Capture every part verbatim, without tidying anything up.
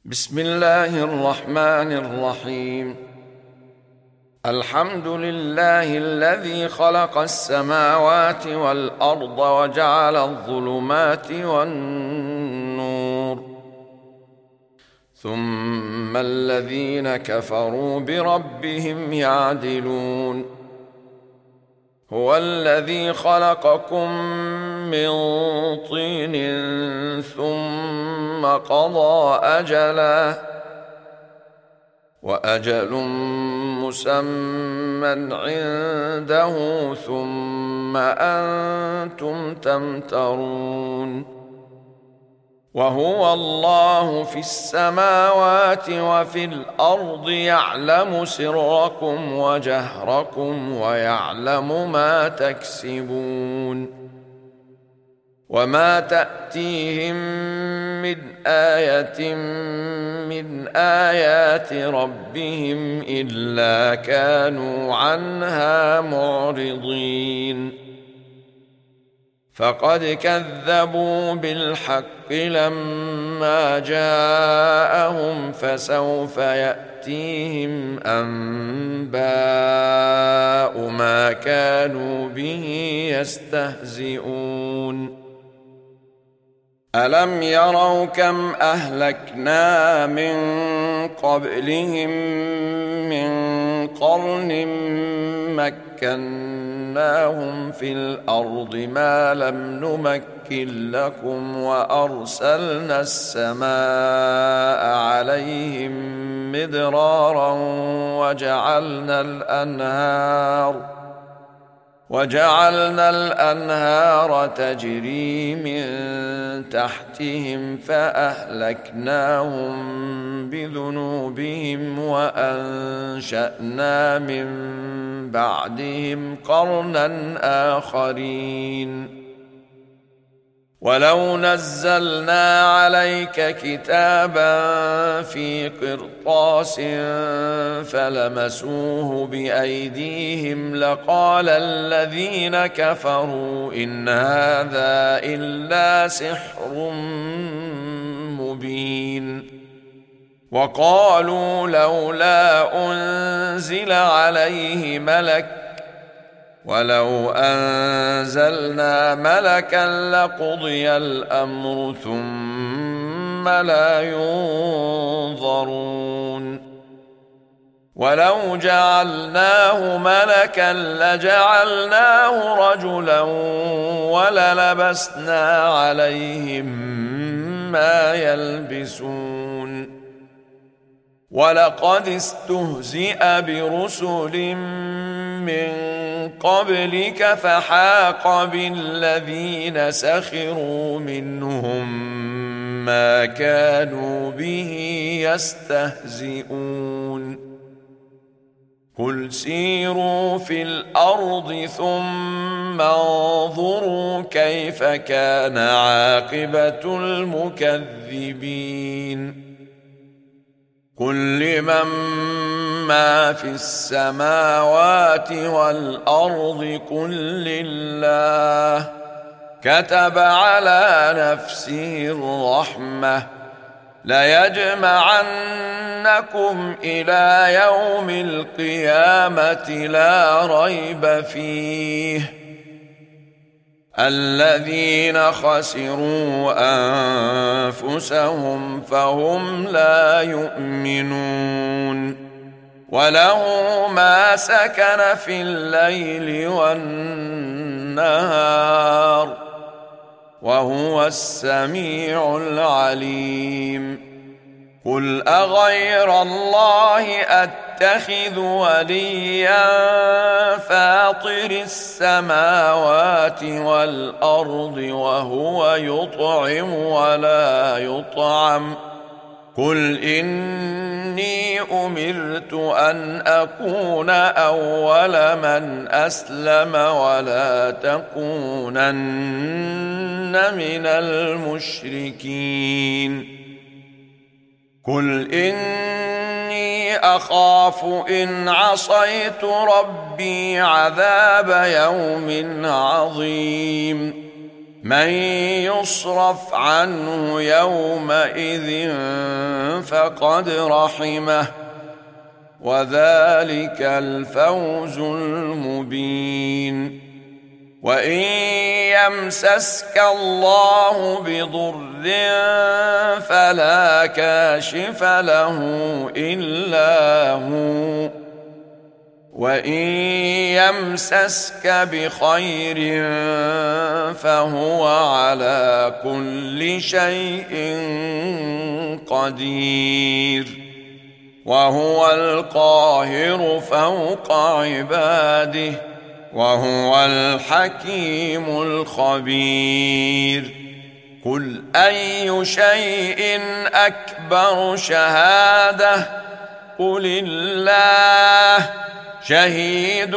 بسم الله الرحمن الرحيم. الحمد لله الذي خلق السماوات والأرض وجعل الظلمات والنور، ثم الذين كفروا بربهم يعدلون. هو الذي خلقكم من طين ثم قضى أجلا، وأجل مسمى عنده، ثم أنتم تمترون. وهو الله في السماوات وفي الأرض، يعلم سركم وجهركم ويعلم ما تكسبون. وما تأتيهم من آية من آيات ربهم إلا كانوا عنها معرضين. فقد كذبوا بالحق لما جاءهم، فسوف يأتيهم أنباء ما كانوا به يستهزئون. ألم يروا كم أهلكنا من قبلهم من قرن مكناهم في الأرض ما لم نمكن لكم، وأرسلنا السماء عليهم مدرارا وجعلنا الأنهار وجعلنا الأنهار تجري من تحتهم، فأهلكناهم بذنوبهم وأنشأنا من بعدهم قرنا آخرين. ولو نزلنا عليك كتابا في قرطاس فلمسوه بأيديهم لقال الذين كفروا إن هذا إلا سحر مبين. وقالوا لولا أنزل عليه ملك، ولو أنزلنا ملكا لقضي الأمر ثم لا ينظرون. ولو جعلناه ملكا لجعلناه رجلا وللبسنا عليهم ما يلبسون. ولقد استهزئ برسل من قبلك فحاق بالذين سخروا منهم ما كانوا به يستهزئون. قل سيروا في الأرض ثم انظروا كيف كان عاقبة المكذبين. قل لمن ما في السماوات والأرض قل لله، كتب على نفسه الرحمة ليجمعنكم إلى يوم القيامة لا ريب فيه، الذين خسروا أنفسهم فهم لا يؤمنون. وله ما سكن في الليل والنهار وهو السميع العليم. قل أغير الله أتخذ وليا فاطر السماوات والأرض وهو يطعم ولا يطعم. قل إني أمرت أن أكون أول من أسلم ولا تكونن من المشركين. قل إني أخاف إن عصيت ربي عذاب يوم عظيم. من يصرف عنه يومئذ فقد رحمه وذلك الفوز المبين. وإن يمسسك الله بضر فلا كاشف له إلا هو وإن يمسسك بخير فهو على كل شيء قدير وهو القاهر فوق عباده وهو الحكيم الخبير. قل أي شيء أكبر شهادة قل الله شهيد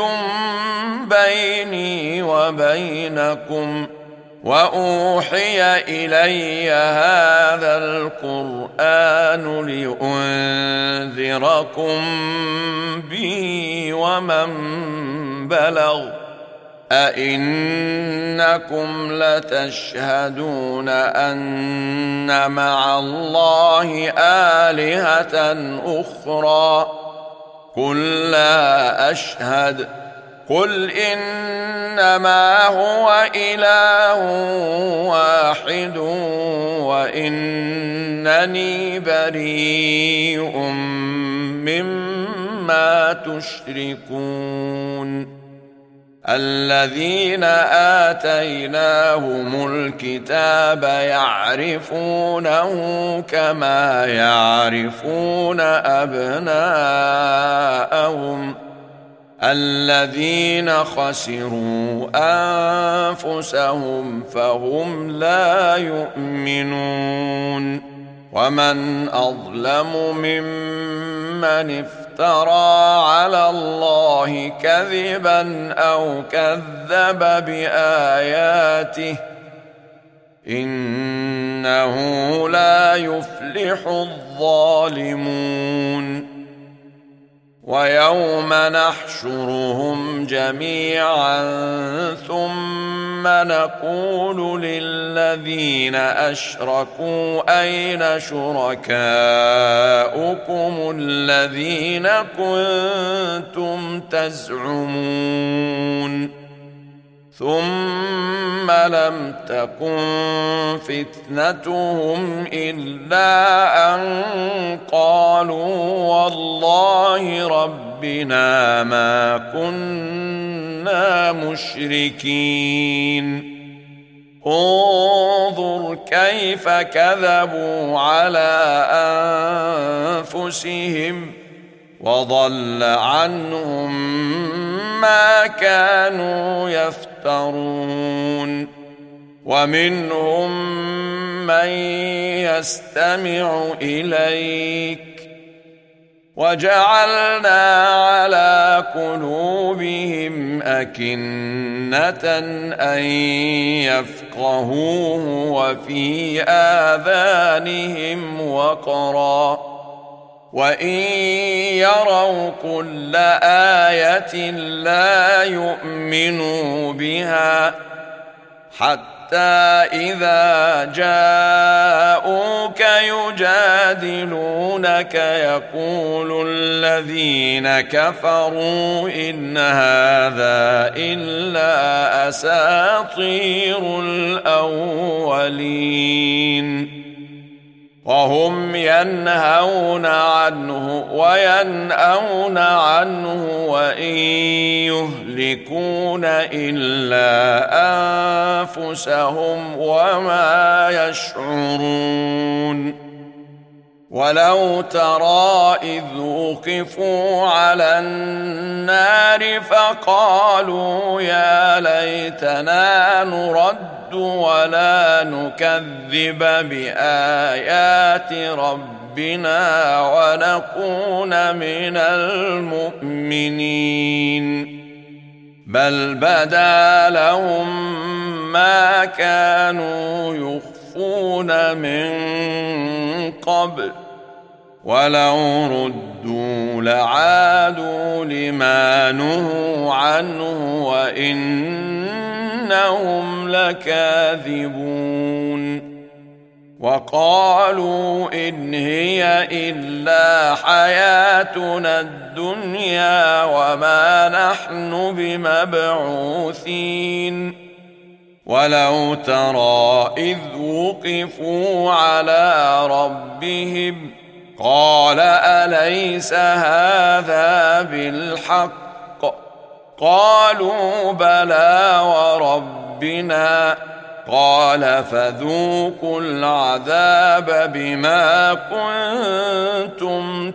بيني وبينكم وأوحي إلي هذا القرآن لأنذركم به ومن بلغ أئنكم لتشهدون أن مع الله آلهة أخرى قل لا أشهد قل إنما هو إله واحد وإنني بريء مما تشركون. الذين آتيناهم الكتاب يعرفونه كما يعرفون أبناءهم الذين خسروا أنفسهم فهم لا يؤمنون. ومن أظلم ممن افترى على الله كذبا أو كذب بآياته إنه لا يفلح الظالمون. ويوم نحشرهم جميعا ثم نقول للذين أشركوا أين شركاؤكم الذين كنتم تزعمون ثم لم تكن فتنتهم إلا أن قالوا والله ربنا ما كنا مشركين. انظر كيف كذبوا على أنفسهم وضل عنهم ما كانوا يفترون. ومنهم من يستمع إليك وجعلنا على قلوبهم أكنة أن يفقهوه وفي آذانهم وقرا وإن يروا كل آية لا يؤمنوا بها حتى إذا جاءوك يجادلونك يقول الذين كفروا إن هذا إلا أساطير الأولين. وهم ينهون عنه وينأون عنه وإن يهلكون إلا أنفسهم وما يشعرون. ولو ترى إذ وقفوا على النار فقالوا يا ليتنا نرد ولا نكذب بآيات ربنا ونكون من المؤمنين بل بدا لهم ما كانوا يخفون من قبل ولو ردوا لعادوا لما نهوا عنه وإنهم إنهم لكاذبون وقالوا إن هي إلا حياتنا الدنيا وما نحن بمبعوثين ولو ترى إذ وقفوا على ربهم قال أليس هذا بالحق قالوا بلى وربنا قال فذوقوا العذاب بما كنتم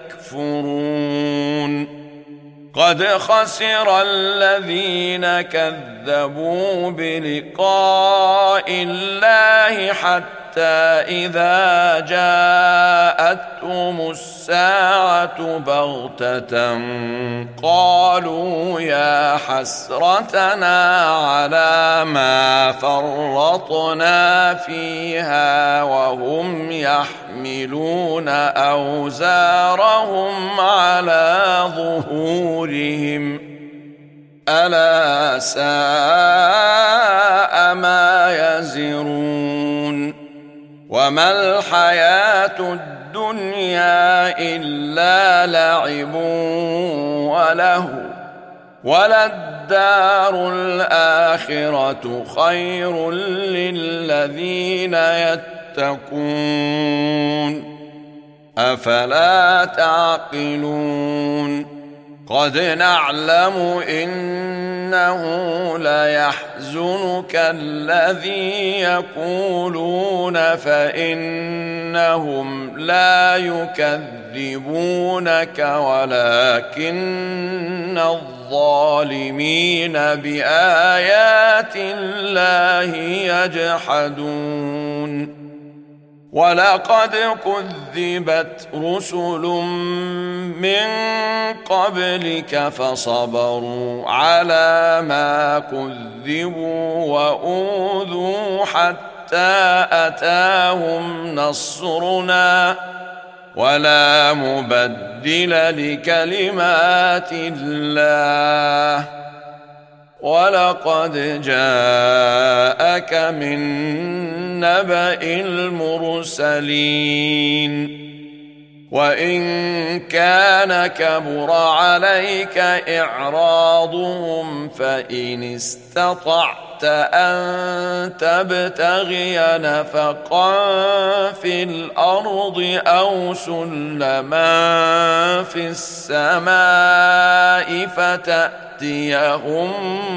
تكفرون قد خسر الذين كذبوا بلقاء الله حتى إذا جاءتهم الساعة بغتة قالوا يا حسرتنا على ما فرطنا فيها وهم يحملون أوزارهم على ظهورهم ألا ساء ما يزرون وما الحياة الدنيا إلا لعب وله وللدار الآخرة خير للذين يتقون أفلا تعقلون قد نعلم إنه ليحزنك الذي يقولون فإنهم لا يكذبونك ولكن الظالمين بآيات الله يجحدون ولقد كذبت رسل من قبلك فصبروا على ما كذبوا وأوذوا حتى أتاهم نصرنا ولا مبدل لكلمات الله ولقد جاءك من نبأ المرسلين وإن كان كبر عليك إعراضهم فإن استطعت أن تبتغي نفقا في الأرض أو سلما في السماء فتأتيهم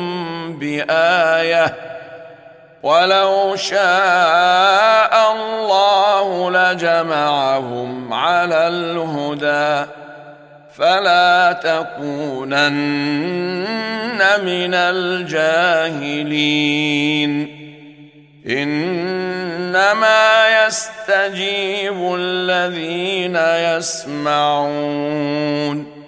بآية ولو شاء الله لجمعهم على الهدى فلا تكونن من الجاهلين إنما يستجيب الذين يسمعون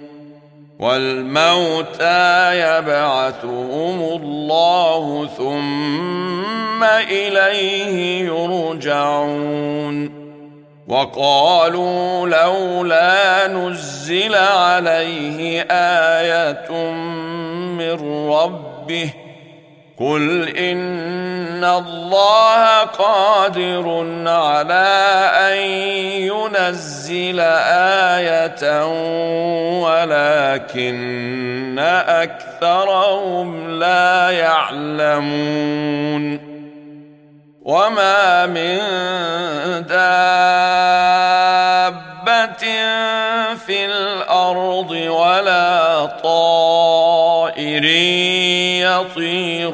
والموتى يبعثهم الله ثم إليه يرجعون وقالوا لولا نزل عليه آية من ربه قل إن الله قادر على أن ينزل آية ولكن أكثرهم لا يعلمون وما من دابة في الأرض ولا طائر يطير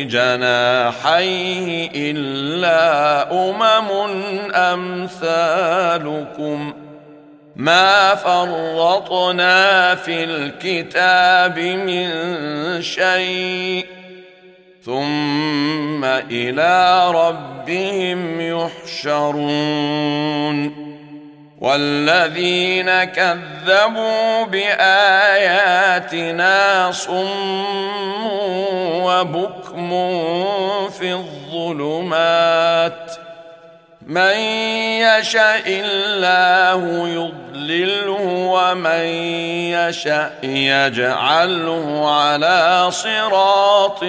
بجناحيه إلا أمم أمثالكم ما فرطنا في الكتاب من شيء ثم إلى ربهم يحشرون والذين كذبوا بآياتنا صم وبكم في الظلمات من يشاء الله يضلله ومن يشاء يجعله على صراط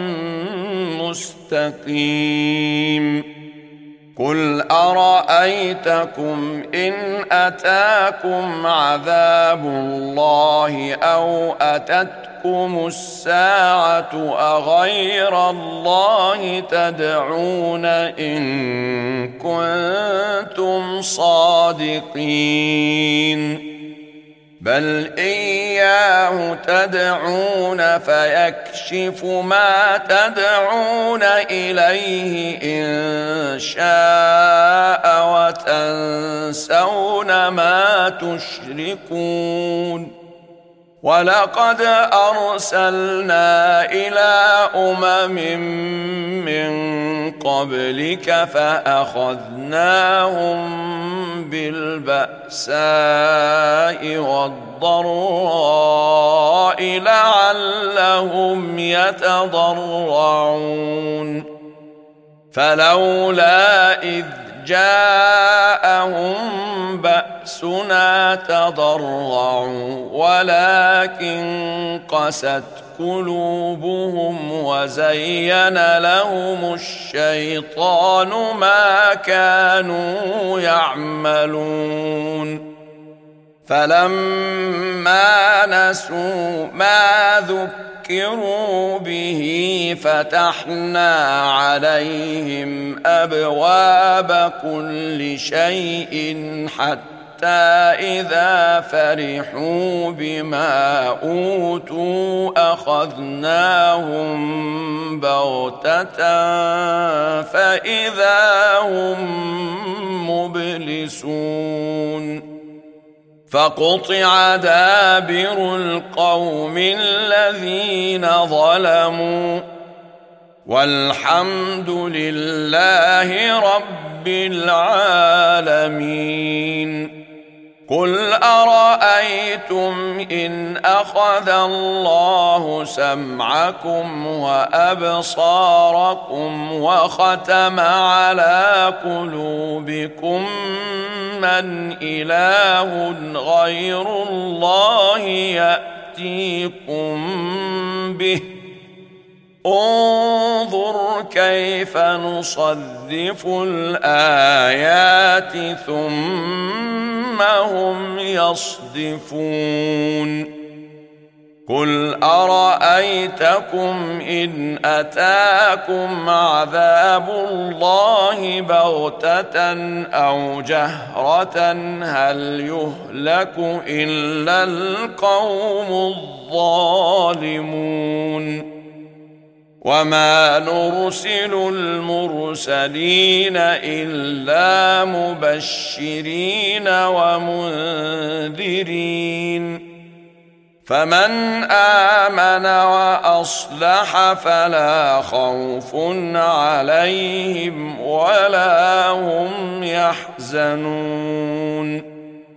مستقيم. قل أرأيتكم إن أتاكم عذاب الله أو أتتكم الساعة أغير الله تدعون إن كنتم صادقين بل إياه تدعون فيكشف ما تدعون إليه إن شاء وتنسون ما تشركون. ولقد أرسلنا إلى أمم من قبلك فأخذناهم بالبأساء والضراء لعلهم يتضرعون فلولا إذ جاءهم بأسنا تضرعوا ولكن قست قلوبهم وزين لهم الشيطان ما كانوا يعملون فلما نسوا ما ذكروا به فتحنا عليهم أبواب كل شيء حتى إذا فرحوا بما أوتوا أخذناهم بغتة فإذا هم مبلسون فقطع دابر القوم الذين ظلموا والحمد لله رب العالمين. قل أرأيتم إن أخذ الله سمعكم وأبصاركم وختم على قلوبكم من إله غير الله يأتيكم به انظر كيف نصرف الآيات ثم هم يصدفون. قل أرأيتكم إن أتاكم عذاب الله بغتة أو جهرة هل يهلك إلا القوم الظالمون وما نرسل المرسلين إلا مبشرين ومنذرين فمن آمن وأصلح فلا خوف عليهم ولا هم يحزنون.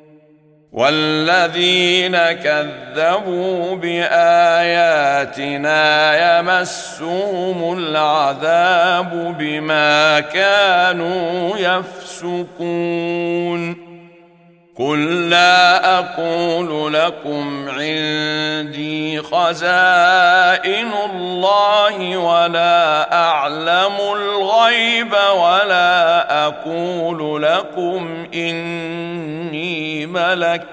والذين كذبوا بآياتنا يمسهم العذاب بما كانوا يفسقون. قل لا أقول لكم عندي خزائن الله ولا أعلم الغيب ولا أقول لكم إني ملك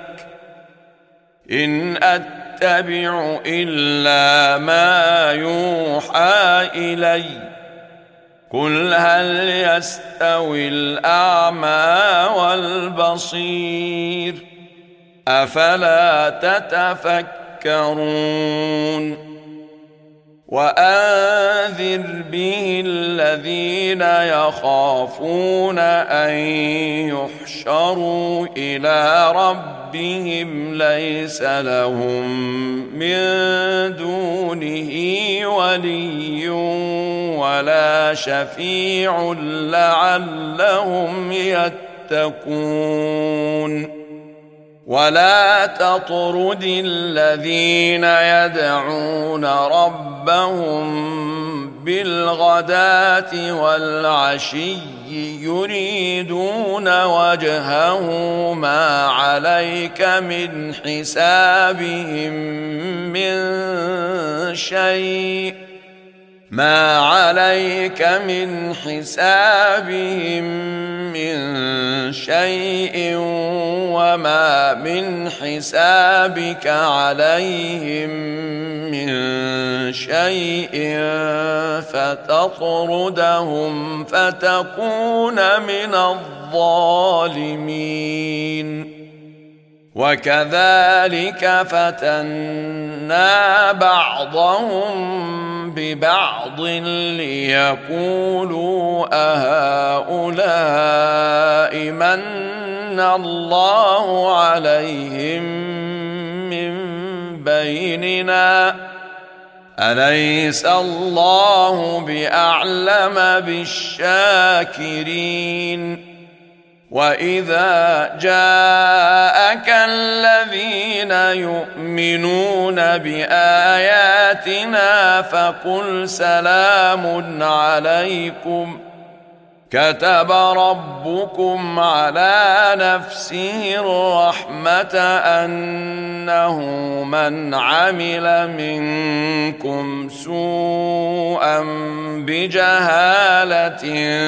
إن أتبع إلا ما يوحى إلي. قل هل يستوي الأعمى والبصير أفلا تتفكرون. وأنذر به الذين يخافون أن يحشروا إلى ربهم ليس لهم من دونه ولي ولا شفيع لعلهم يتقون. ولا تطرد الذين يدعون ربهم بالغداة والعشي يريدون وجهه ما عليك من حسابهم من شيء ما عليك من حسابهم من شيء وما من حسابك عليهم من شيء فتطردهم فتكون من الظالمين. وكذلك فتنا بعضهم ببعض ليقولوا أهؤلاء من الله عليهم من بيننا أليس الله بأعلم بالشاكرين. وإذا جاءك الذين يؤمنون بآياتنا فقل سلام عليكم كتب ربكم على نفسه الرحمة أنه من عمل منكم سوءا بجهالة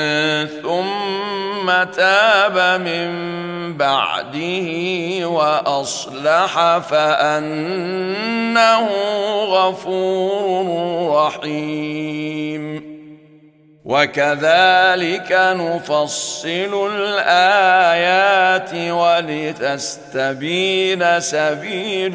ثم تاب من بعده وأصلح فأنه غفور رحيم. وكذلك نفصل الآيات ولتستبين سبيل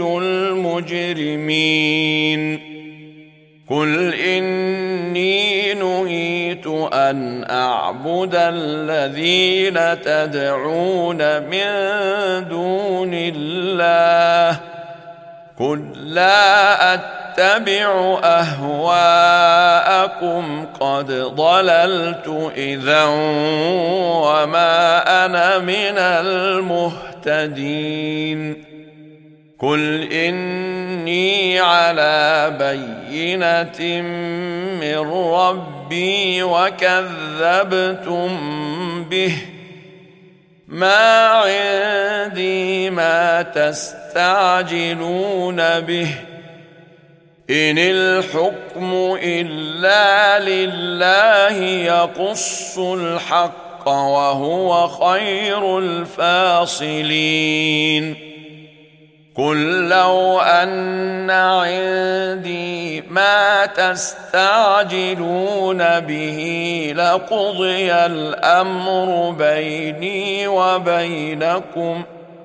المجرمين. قل إني نهيت أن أعبد الذين تدعون من دون الله قل لا أتبع أهواءكم قد ضللت إذا وما أنا من المهتدين. قل إني على بينة من ربي وكذبتم به ما عندي ما تستعجلون به إن الحكم إلا لله يقص الحق وهو خير الفاصلين. قل لو أن عندي ما تستعجلون به لقضي الأمر بيني وبينكم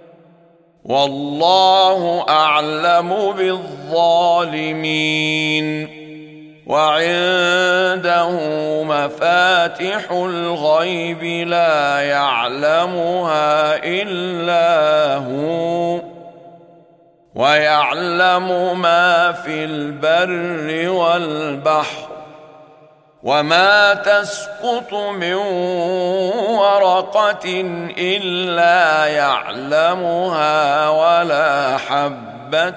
والله أعلم بالظالمين. وعنده مفاتح الغيب لا يعلمها إلا هو ويعلم ما في البر والبحر وما تسقط من ورقة إلا يعلمها ولا حبة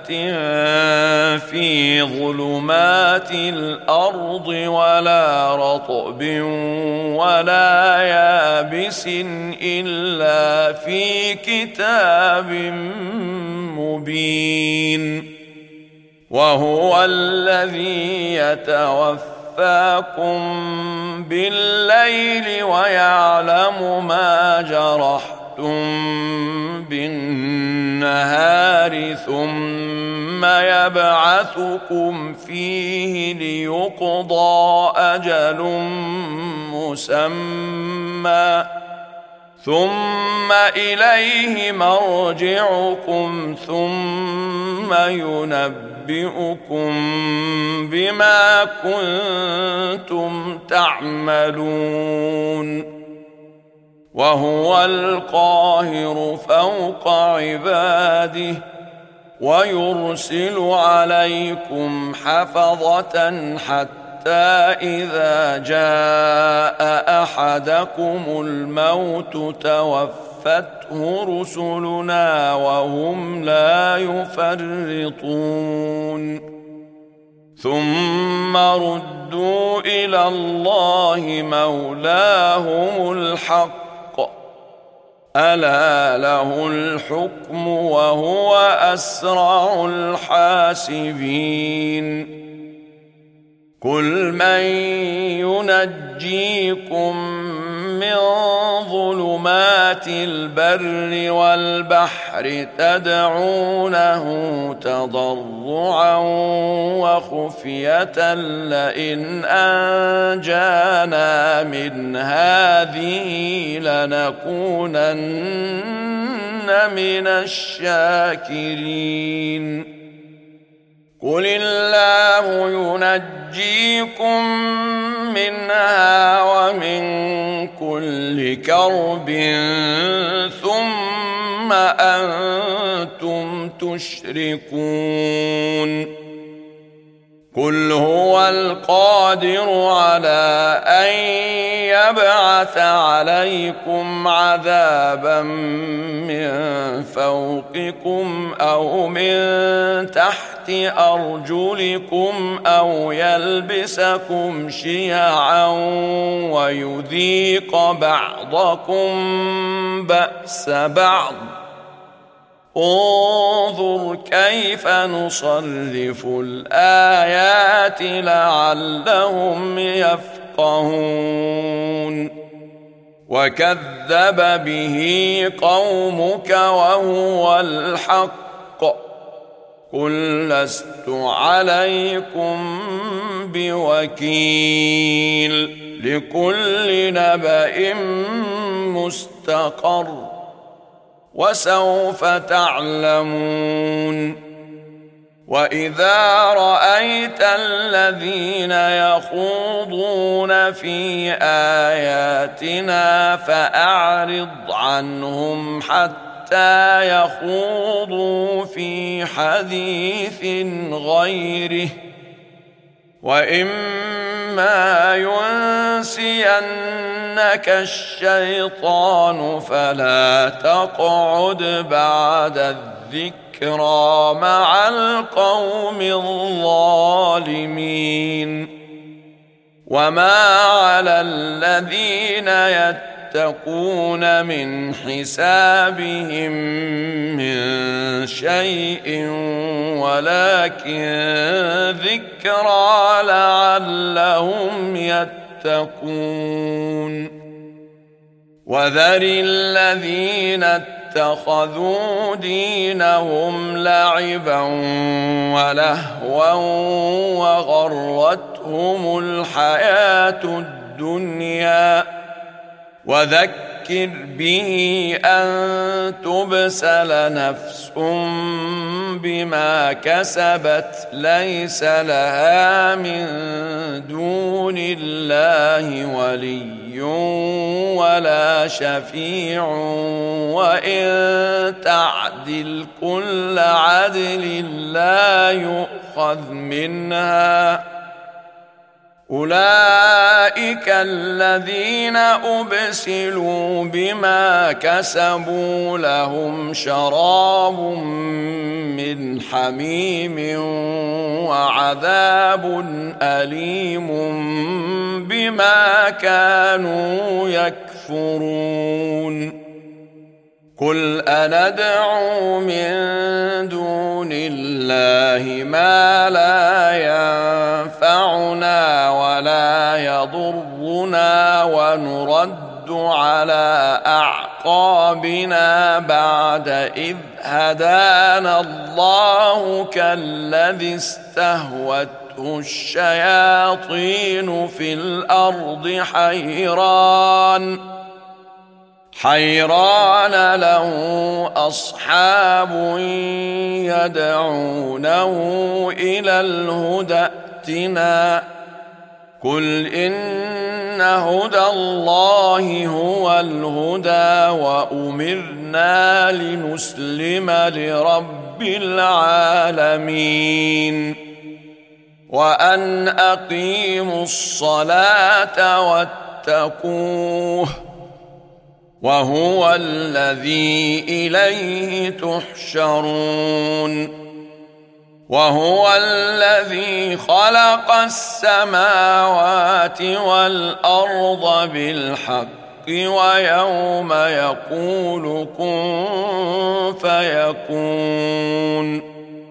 في ظلمات الأرض ولا رطب ولا يابس إلا في كتاب مبين. وهو الذي يتوفى يتوفاكم بالليل ويعلم ما جرحتم بالنهار ثم يبعثكم فيه ليقضى أجل مسمى ثم إليه مرجعكم ثم ينبئكم بما كنتم تعملون. وهو القاهر فوق عباده ويرسل عليكم حفظة حتى إذا جاء أحدكم الموت توفته رسلنا وهم لا يفرطون ثم ردوا إلى الله مولاهم الحق ألا له الحكم وهو أسرع الحاسبين قل من ينجيكم من ظلمات البر والبحر تدعونه تضرعا وخفية لئن أنجانا من هذه لنكونن من الشاكرين قل الله ينجيكم منها ومن كل كرب ثم أنتم تشركون قل هو القادر على أن يبعث عليكم عذابا من فوقكم أو من تحت أرجلكم أو يلبسكم شيعا ويذيق بعضكم بأس بعض انظر كيف نصرف الآيات لعلهم يفقهون وكذب به قومك وهو الحق قل لست عليكم بوكيل لكل نبأ مستقر وسوف تعلمون وإذا رأيت الذين يخوضون في آياتنا فأعرض عنهم حتى يخوضوا في حديث غيره وإما ينسينك الشيطان فلا تقعد بعد الذكرى مع القوم الظالمين وما على الذين يتقون من حسابهم من شيء ولكن ذكرى لعلهم يتقون وذر الذين اتخذوا دينهم لعبا ولهوا وغرتهم الحياة الدنيا وذكر به أن تبسل نفس بما كسبت ليس لها من دون الله ولي ولا شفيع وإن تعدل كل عدل لا يؤخذ منها أولئك الذين أبسلوا بما كسبوا لهم شراب من حميم وعذاب أليم بما كانوا يكفرون قل أندعو من دون الله ما لا ينفعنا ولا يضرنا ونرد على أعقابنا بعد إذ هدانا الله كالذي استهوته الشياطين في الأرض حيران حيران له أصحاب يدعونه إلى الهدى ائتنا قل إن هدى الله هو الهدى وأمرنا لنسلم لرب العالمين وأن أقيموا الصلاة واتقوه وهو الذي إليه تحشرون وهو الذي خلق السماوات والأرض بالحق ويوم يقول كن فيكون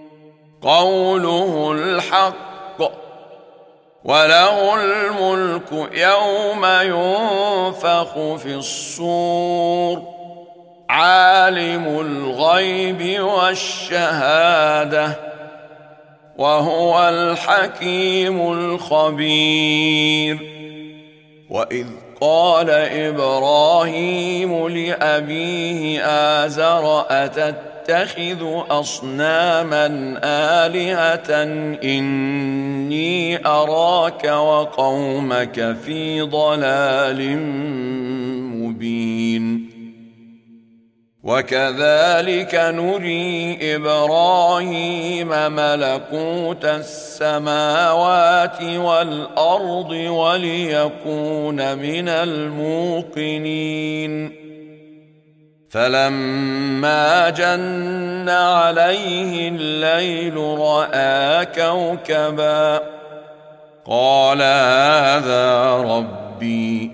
قوله الحق وله الملك يوم ينفخ في الصور عالم الغيب والشهادة وهو الحكيم الخبير. وإذ قال إبراهيم لأبيه آزر أتتخذ أصناما آلهة إني أراك وقومك في ضلال مبين. وكذلك نري إبراهيم ملكوت السماوات والأرض وليكون من الموقنين. فلما جن عليه الليل رأى كوكبا قال هذا ربي.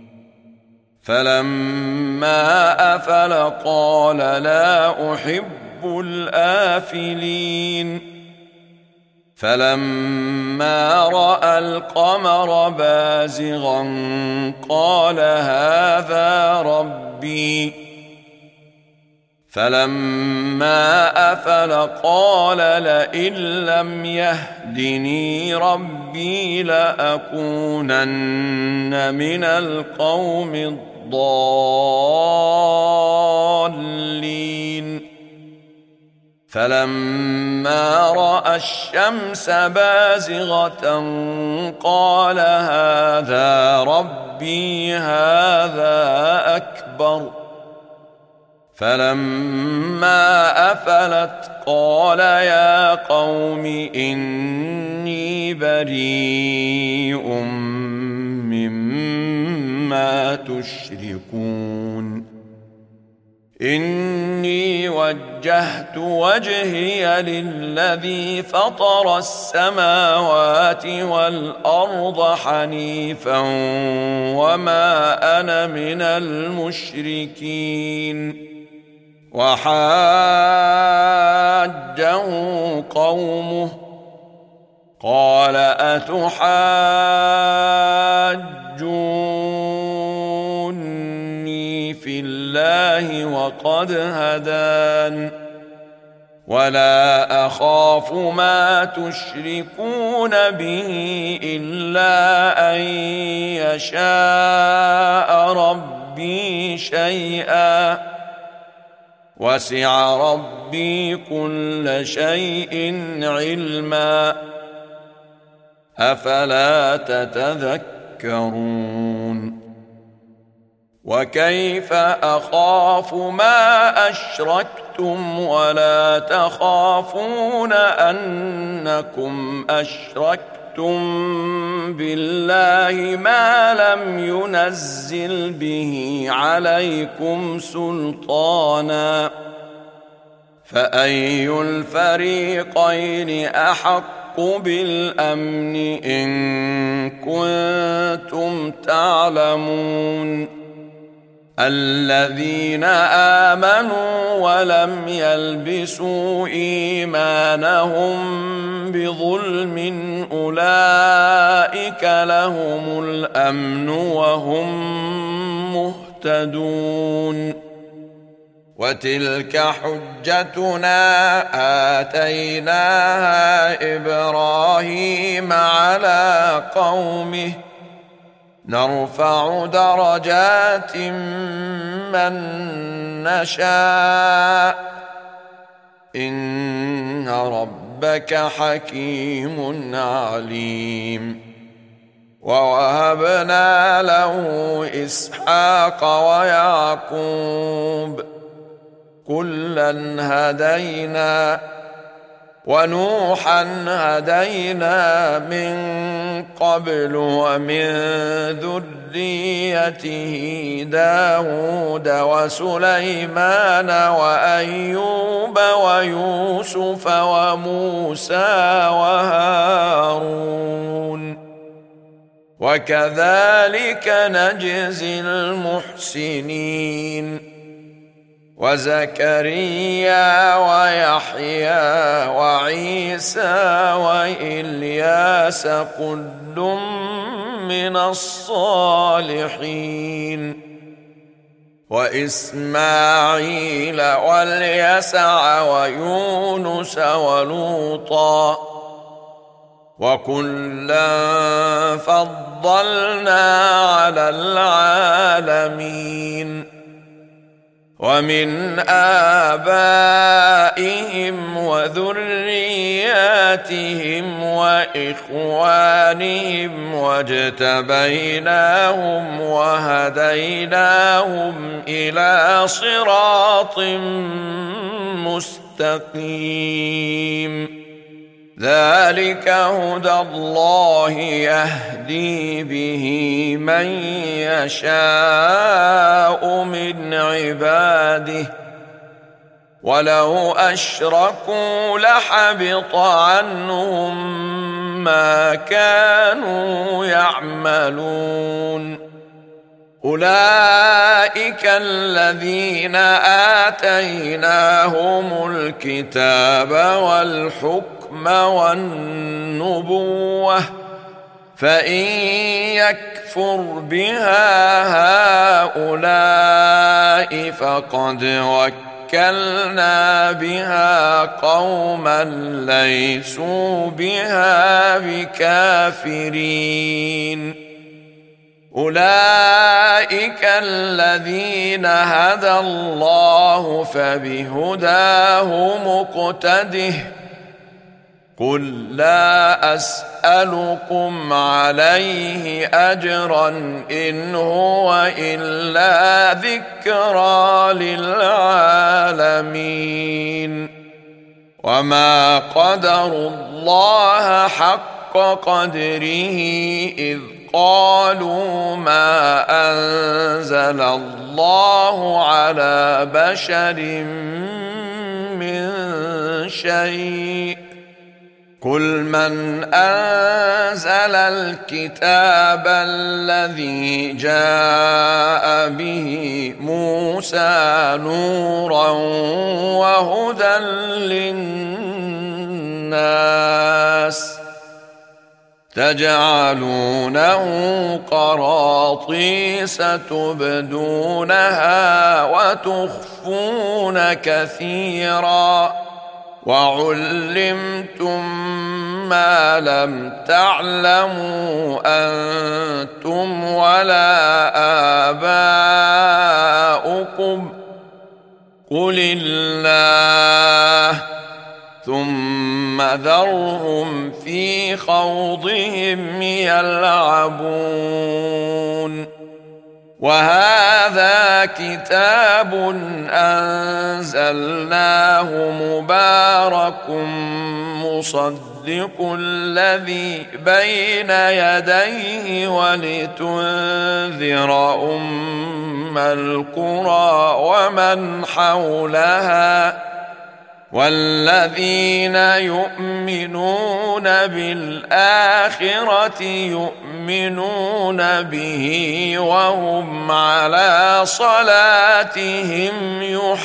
فلما أفل قال لا أحب الآفلين. فلما رأى القمر بازغا قال هذا ربي. فلما أفل قال لئن لم يهدني ربي لأكونن من القوم الضالين. فلما رأى الشمس بازغة قال هذا ربي هذا أكبر. فلما أفلت قال يا قوم إني بريء مما تشركون. إني وجهت وجهي للذي فطر السماوات والأرض حنيفا وما أنا من المشركين. وحاجه قومه قال أتحاجوني في الله وقد هدان ولا أخاف ما تشركون به إلا أن يشاء ربي شيئا وسع ربي كل شيء علما أفلا تتذكرون. وكيف أخاف ما أشركتم ولا تخافون أنكم أشركتم بالله ما لم ينزل به عليكم سلطانا فأي الفريقين أحق بالأمن إن كنتم تعلمون. الذين آمنوا ولم يلبسوا إيمانهم بظلم أولئك لهم الأمن وهم مهتدون. وتلك حجتنا آتيناها إبراهيم على قومه نرفع درجات من نشاء إن ربك حكيم عليم. ووهبنا له إسحاق ويعقوب كلا هدينا ونوحا هدينا من قبل ومن ذريته داود وسليمان وأيوب ويوسف وموسى وهارون وكذلك نجزي المحسنين وزكريا ويحيى وعيسى وإلياس كل من الصالحين وإسماعيل واليسع ويونس ولوطا وكلا فضلنا على العالمين ومن آبائهم وذرياتهم وإخوانهم واجتبيناهم وهديناهم إلى صراط مستقيم ذلك هدى الله يهدي به من يشاء من عباده ولو أشركوا لحبط عنهم ما كانوا يعملون أولئك الذين آتيناهم الكتاب والحكم والنبوة فإن يكفر بها هؤلاء فقد وكلنا بها قوما ليسوا بها بكافرين أولئك الذين هدى الله فبهداه مقتده قل لا أسألكم عليه أجرا إن هو إلا ذكرى للعالمين وما قدروا الله حق قدره إذ قالوا ما أنزل الله على بشر من شيء قل من أنزل الكتاب الذي جاء به موسى نورا وهدى للناس تجعلونه قراطيس تبدونها وتخفون كثيرا وعلمتم ما لم تعلموا أنتم ولا آباؤكم قل الله ثم ذرهم في خوضهم يلعبون وهذا كتاب أنزلناه مبارك مصدق الذي بين يديه ولتنذر أم القرى ومن حولها والذين يؤمنون بالآخرة يؤمنون به وهم على صلاتهم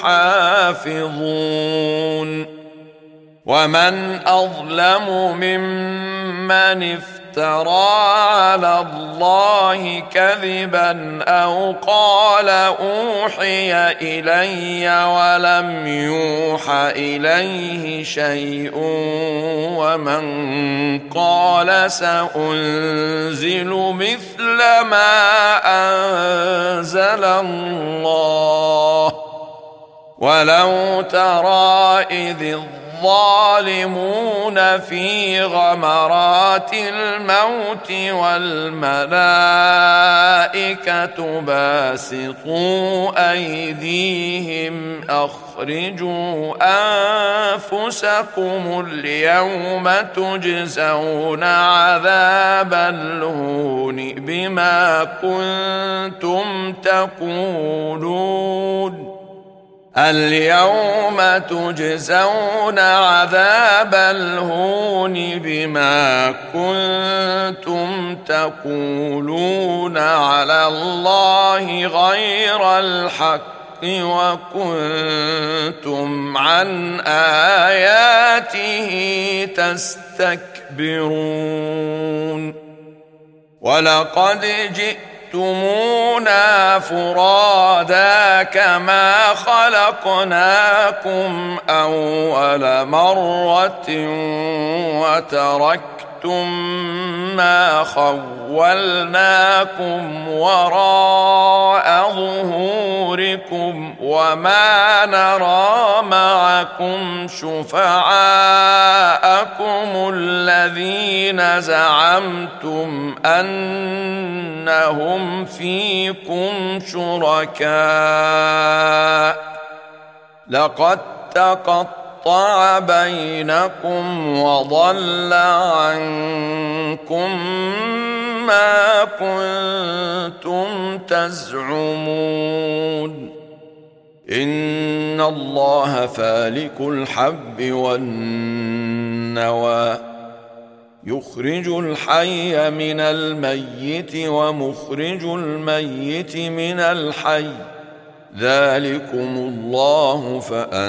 يحافظون ومن أظلم ممن افترى على الله كذبا أو قال أوحي إلي ولم يوح إليه شيء ومن قال سأنزل مثل ما أنزل الله ولو ترى إذ الظالمون في غمرات الموت والملائكة باسطوا أيديهم أخرجوا أنفسكم اليوم تجزون عذاب الهون بما كنتم تقولون اليوم تجزون عذاب الهون بما كنتم تقولون على الله غير الحق وكنتم عن آياته تستكبرون ولقد جئتمونا فرادا كما خلقناكم أول مرة وتركتم ما خولناكم وراء ظهوركم وما نرى معكم شفعاءكم الذين زعمتم أنهم فيكم شركاء لقد تقطع بينكم وضل عنكم ما كنتم تزعمون إن الله فالق الحب والنوى يخرج الحي من الميت ومخرج الميت من الحي ذلكم الله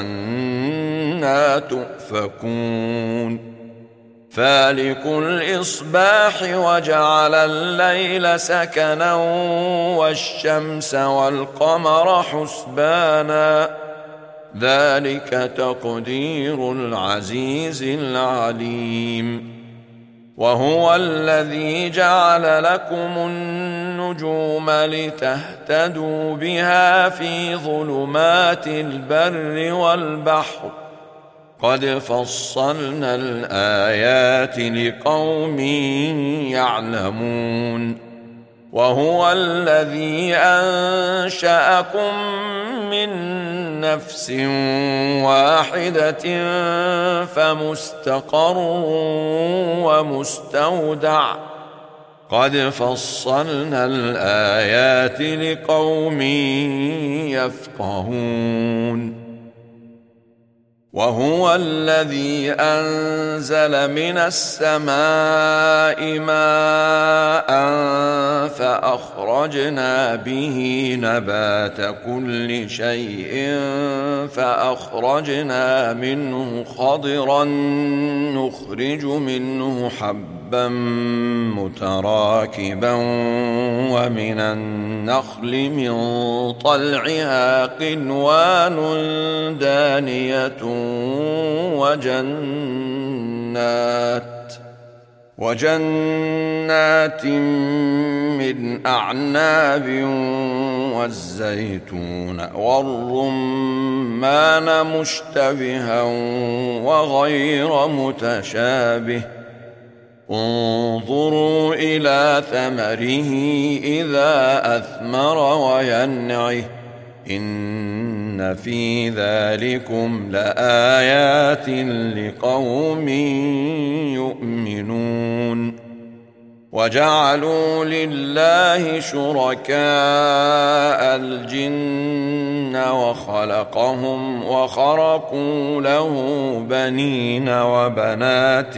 فأنى تؤفكون فالق الإصباح وجعل الليل سكنا والشمس والقمر حسبانا ذلك تقدير العزيز العليم وهو الذي جعل لكم النجوم لتهتدوا بها في ظلمات البر والبحر قد فصلنا الآيات لقوم يعلمون وهو الذي أنشأكم من نفس واحدة فمستقر ومستودع قد فصلنا الآيات لقوم يفقهون وهو الذي أنزل من السماء ماء فأخرجنا به نبات كل شيء فأخرجنا منه خضرا نخرج منه حبا متراكبا ومن النخل من طلعها قنوان دانية وجنات وجنات من أعناب والزيتون والرمان مشتبها وغير متشابه انظروا إلى ثمره إذا أثمر وينعه إن في ذلكم لآيات لقوم يؤمنون وجعلوا لله شركاء الجن وخلقهم وخرقوا له بنين وبنات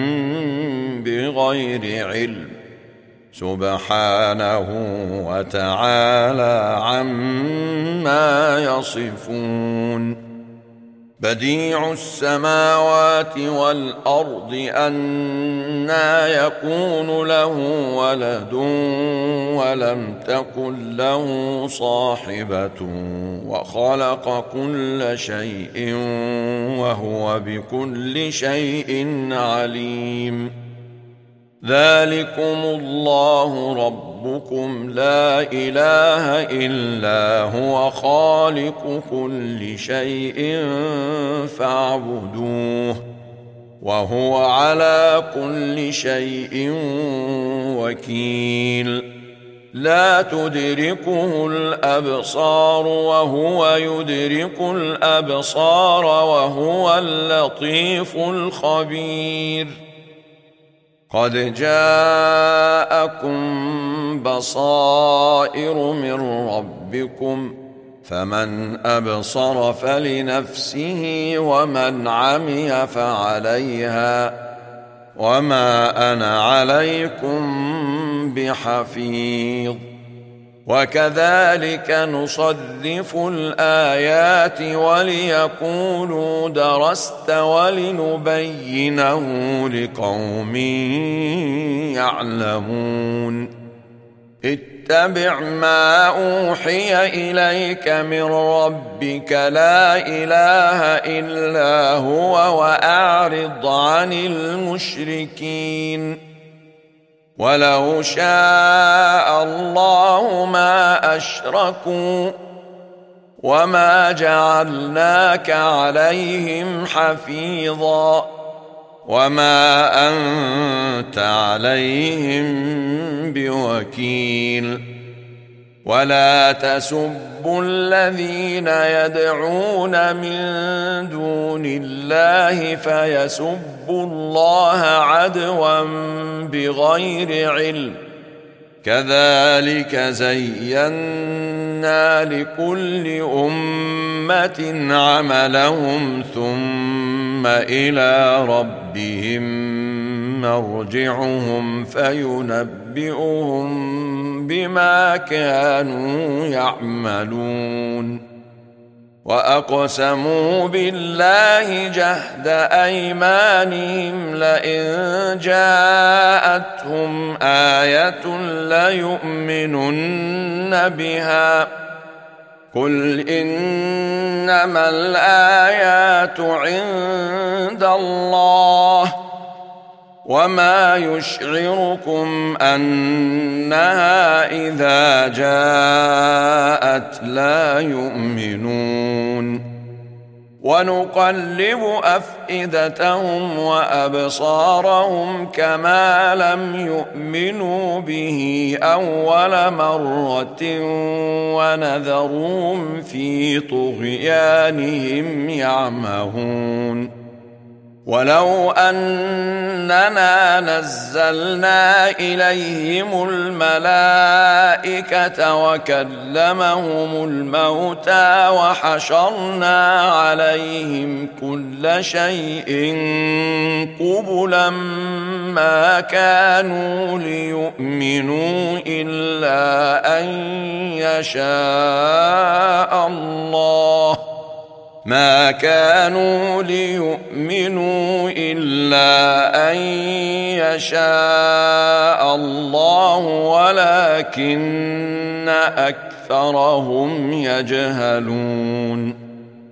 بغير علم سبحانه وتعالى عما يصفون بديع السماوات والأرض أنى يكون له ولد ولم تكن له صاحبة وخلق كل شيء وهو بكل شيء عليم ذلكم الله ربكم لا إله إلا هو خالق كل شيء فاعبدوه وهو على كل شيء وكيل لا تدركه الأبصار وهو يدرك الأبصار وهو اللطيف الخبير قد جاءكم بصائر من ربكم فمن أبصر فلنفسه ومن عمي فعليها وما أنا عليكم بحفيظ وكذلك نصرف الآيات وليقولوا درست ولنبينه لقوم يعلمون اتبع ما أوحي إليك من ربك لا إله إلا هو وأعرض عن المشركين ولو شاء الله ما أشركوا وما جعلناك عليهم حفيظا وما أنت عليهم بوكيل ولا تسبوا الذين يدعون من دون الله فيسبوا الله عدوا بغير علم كذلك زينا لكل أمة عملهم ثم إلى ربهم مرجعهم فينبئهم بما كانوا يعملون وأقسموا بالله جهد أيمانهم لئن جاءتهم آية ليؤمنن بها قل إنما الآيات عند الله وما يشعركم أنها إذا جاءت لا يؤمنون ونقلب أفئدتهم وأبصارهم كما لم يؤمنوا به أول مرة ونذرهم في طغيانهم يعمهون ولو أننا نزلنا إليهم الملائكة وكلمهم الموتى وحشرنا عليهم كل شيء قبلا ما كانوا ليؤمنوا إلا أن يشاء الله ما كانوا ليؤمنوا إلا أن يشاء الله ولكن أكثرهم يجهلون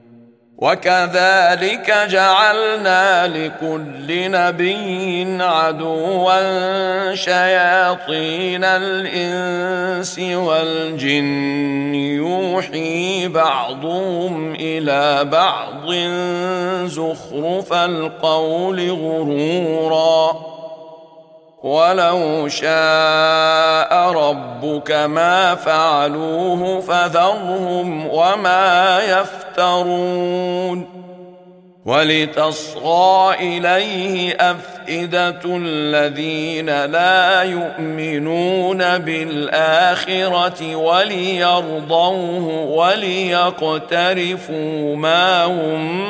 وكذلك جعلنا لكل نبي عدوا شياطين الإنس والجن يوحي بعضهم إلى بعض زخرف القول غرورا ولو شاء ربك ما فعلوه فذرهم وما يفترون ولتصغى إليه أفئدة الذين لا يؤمنون بالآخرة وليرضوه وليقترفوا ما هم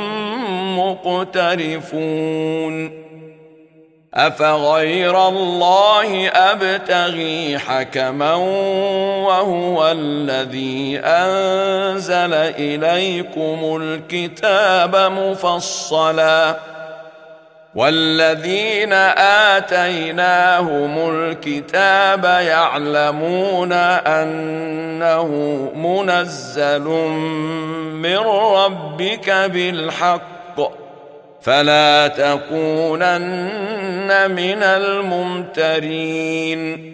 مقترفون أفغير الله أبتغي حكما وهو الذي أنزل إليكم الكتاب مفصلا والذين آتيناهم الكتاب يعلمون أنه منزل من ربك بالحق فلا تكونن من الممترين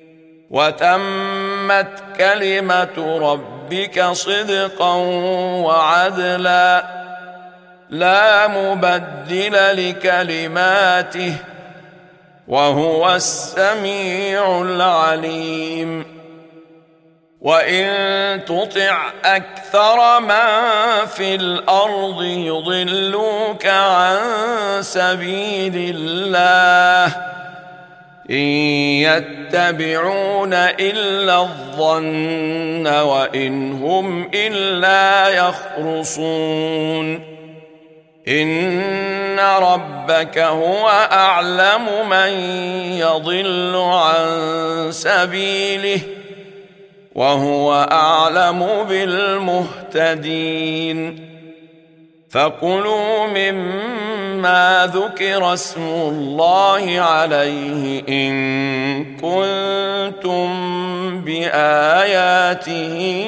وتمت كلمة ربك صدقا وعدلا لا مبدل لكلماته وهو السميع العليم وإن تطع أكثر من في الأرض يضلوك عن سبيل الله إن يتبعون إلا الظن وإن هم إلا يخرصون إن ربك هو أعلم من يضل عن سبيله وهو أعلم بالمهتدين فكلوا مما ذكر اسم الله عليه إن كنتم بآياته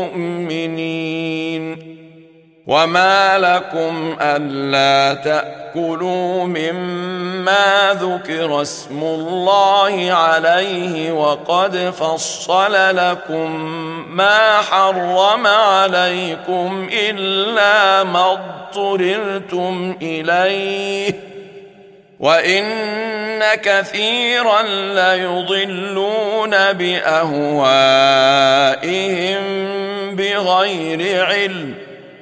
مؤمنين وما لكم ألا تأكلوا مما ذكر اسم الله عليه وقد فصل لكم ما حرم عليكم إلا ما اضطررتم إليه وإن كثيرا ليضلون بأهوائهم بغير علم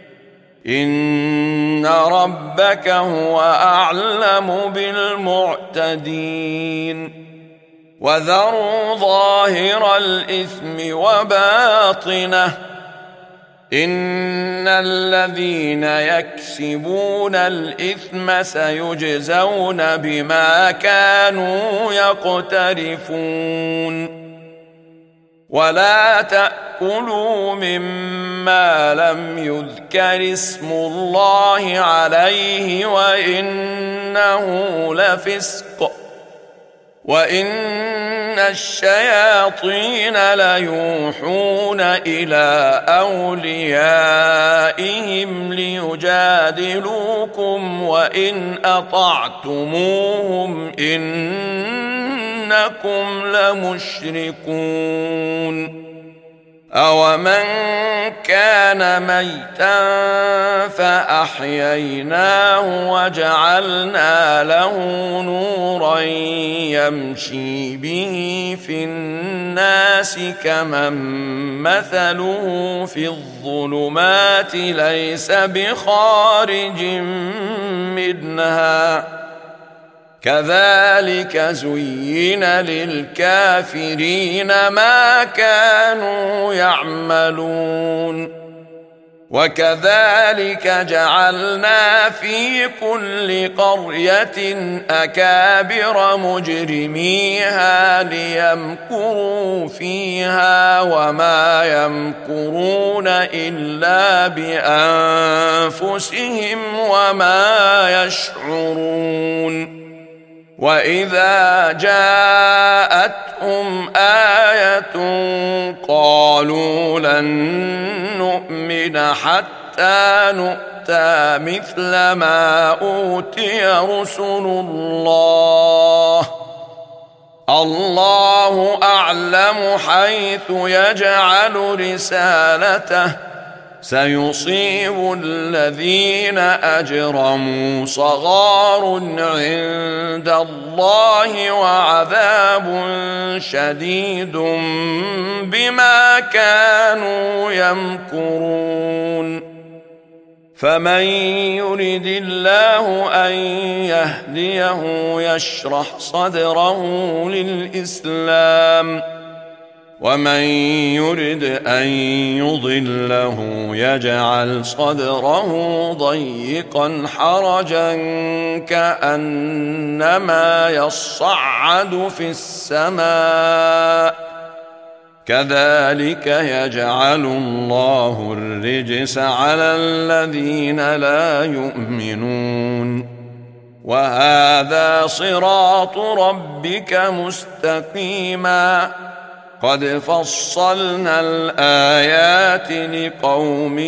إن ربك هو أعلم بالمعتدين وذروا ظاهر الإثم وباطنه إن الذين يكسبون الإثم سيجزون بما كانوا يقترفون ولا تأكلوا مما لم يذكر اسم الله عليه وإنه لفسق وإن الشياطين ليوحون إلى أوليائهم ليجادلوكم وإن أطعتموهم إنكم لمشركون أومن كان ميتا فأحييناه وجعلنا له نورا يمشي به في الناس كمن مثله في الظلمات ليس بخارج منها كذلك زين للكافرين ما كانوا يعملون وكذلك جعلنا في كل قرية أكابر مجرميها ليمكروا فيها وما يمكرون إلا بأنفسهم وما يشعرون وإذا جاءتهم آية قالوا لن نؤمن حتى نؤتى مثل ما أوتي رسل الله الله أعلم حيث يجعل رسالته سيصيب الذين أجرموا صغار عند الله وعذاب شديد بما كانوا يمكرون فمن يرد الله أن يهديه يشرح صدره للإسلام ومن يرد أن يضله يجعل صدره ضيقا حرجا كأنما يصعد في السماء كذلك يجعل الله الرجس على الذين لا يؤمنون وهذا صراط ربك مستقيما قد فصلنا الآيات لقوم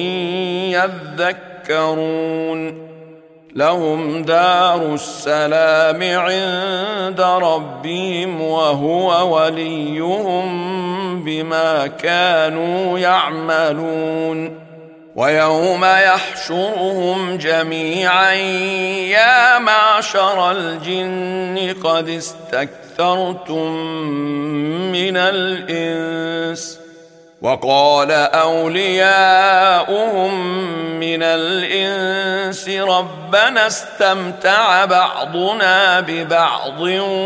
يذكرون لهم دار السلام عند ربهم وهو وليهم بما كانوا يعملون ويوم يحشرهم جميعا يا معشر الجن قد استكثرتم من الإنس وقال أولياؤهم من الإنس ربنا استمتع بعضنا ببعض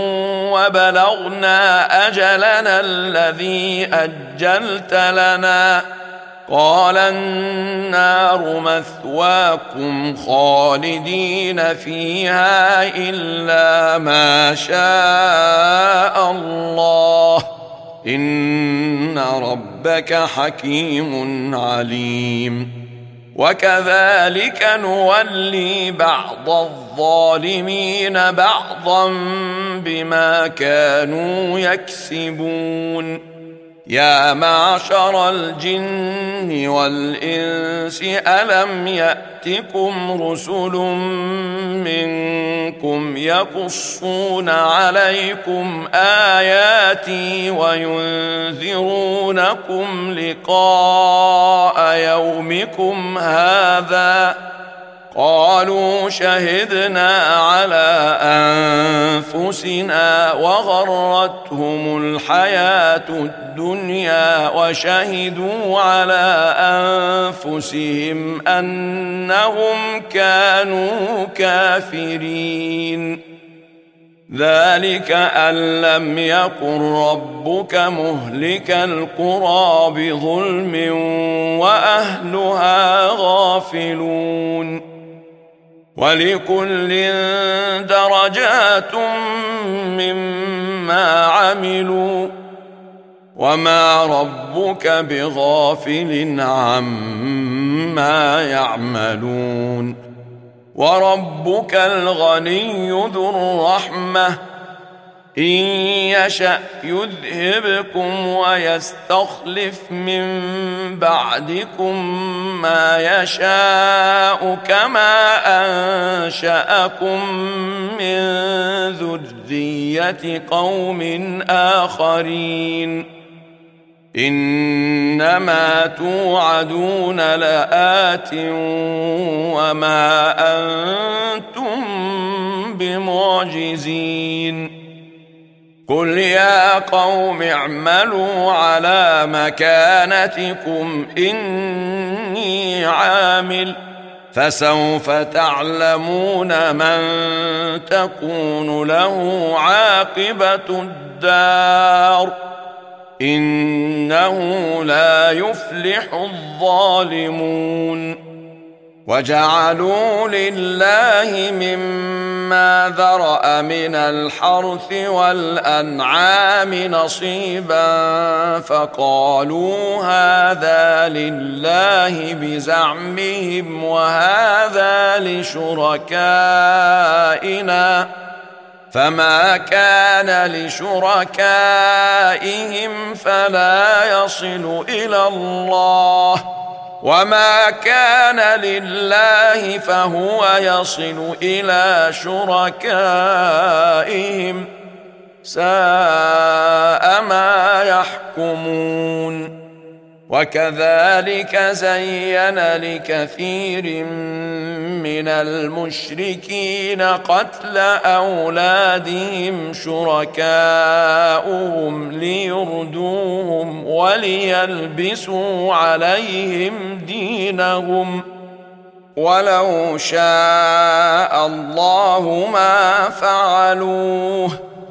وبلغنا أجلنا الذي أجلت لنا قال النار مثواكم خالدين فيها إلا ما شاء الله إن ربك حكيم عليم وكذلك نولي بعض الظالمين بعضا بما كانوا يكسبون يا معشر الجن والإنس ألم يأتكم رسل منكم يقصون عليكم آياتي وينذرونكم لقاء يومكم هذا قالوا شهدنا على أنفسنا وغرتهم الحياة الدنيا وشهدوا على أنفسهم أنهم كانوا كافرين ذلك أن لم يكن ربك مهلك القرى بظلم وأهلها غافلون ولكل درجات مما عملوا وما ربك بغافل عما يعملون وربك الغني ذو الرحمة إن يشأ يذهبكم ويستخلف من بعدكم ما يشاء كما أنشأكم من ذرية قوم آخرين إنما توعدون لآت وما أنتم بمعجزين قل يا قوم اعملوا على مكانتكم إني عامل فسوف تعلمون من تكون له عاقبة الدار إنه لا يفلح الظالمون وجعلوا لله مما ذرأ من الحرث والأنعام نصيبا فقالوا هذا لله بزعمهم وهذا لشركائنا فما كان لشركائهم فلا يصل إلى الله وما كان لله فهو يصل إلى شركائهم ساء ما يحكمون وكذلك زين لكثير من المشركين قتل أولادهم شركاؤهم ليردوهم وليلبسوا عليهم دينهم ولو شاء الله ما فعلوه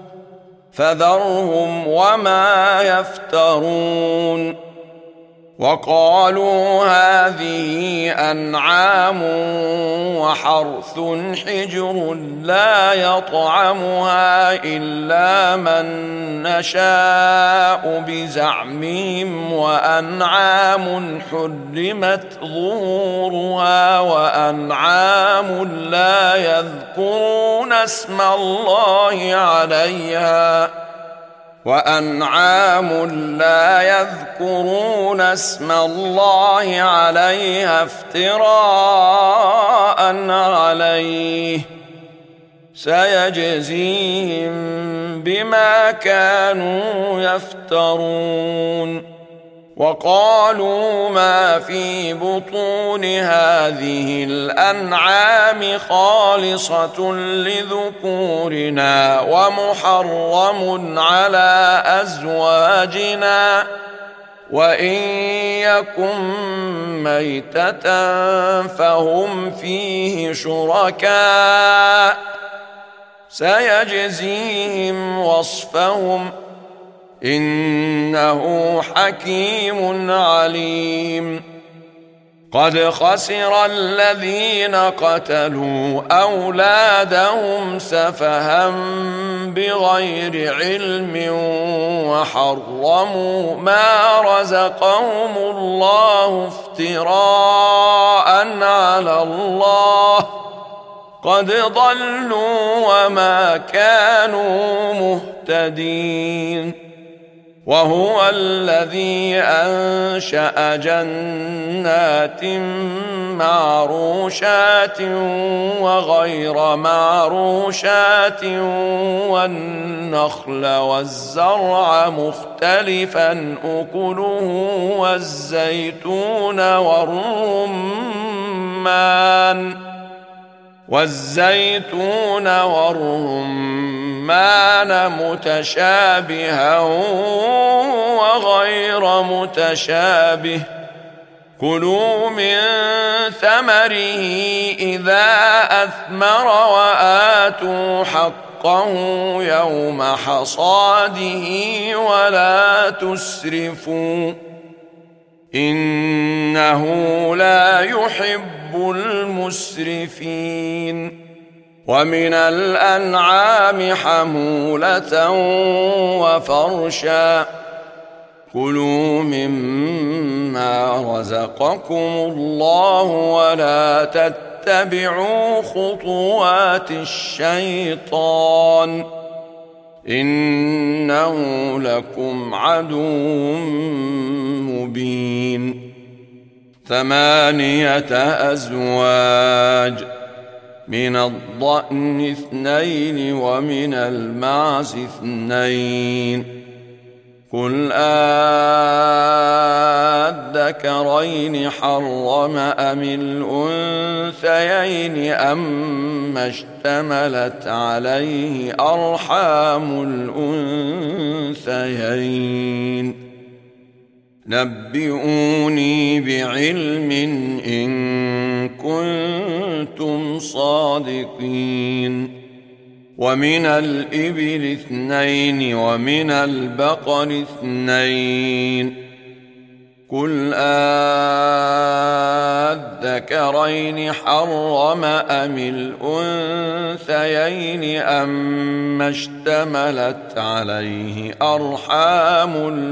فذرهم وما يفترون وقالوا هذه أنعام وحرث حجر لا يطعمها إلا من نشاء بزعمهم وأنعام حرمت ظهورها وأنعام لا يذكرون اسم الله عليها وأنعام لا يذكرون اسم الله عليها افتراء عليه سيجزيهم بما كانوا يفترون وقالوا ما في بطون هذه الأنعام خالصة لذكورنا ومحرم على أزواجنا وإن يكن ميتة فهم فيه شركاء سيجزيهم وصفهم إنه حكيم عليم قد خسر الذين قتلوا أولادهم سفها بغير علم وحرموا ما رزقهم الله افتراء على الله قد ضلوا وما كانوا مهتدين وهو الذي أنشأ جنات معروشات وغير معروشات والنخل والزرع مختلفا أكله والزيتون والرمان والزيتون والرمان متشابها وغير متشابه كلوا من ثمره إذا أثمر وآتوا حقه يوم حصاده ولا تسرفوا إنه لا يحب المسرفين ومن الأنعام حمولة وفرشا كلوا مما رزقكم الله ولا تتبعوا خطوات الشيطان إنه لكم عدو مبين ثمانية أزواج من الضأن اثنين ومن المعز اثنين قل آذكرين حرم أم الأنثيين أما اشتملت عليه أرحام الأنثيين نبئوني بعلم إن كنتم صادقين ومن الإبل اثنين ومن البقر اثنين قل آذكرين حرم أم الأنثيين أما اشتملت عليه أرحام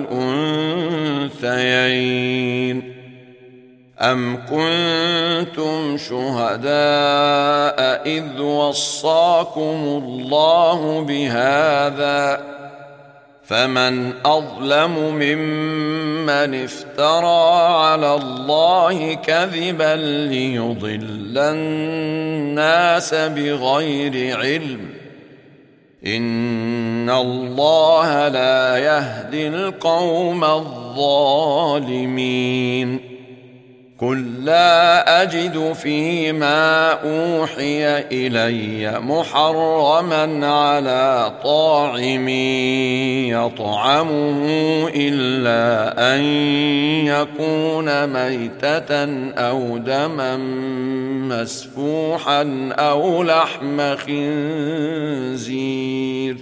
الأنثيين أم كنتم شهداء إذ وصاكم الله بهذا فمن أظلم ممن افترى على الله كذبا ليضل الناس بغير علم إن الله لا يهدي القوم الظالمين قل لا أجد فيما أوحي إلي محرما على طاعم يطعمه إلا أن يكون ميتة أو دما مسفوحا أو لحم خنزير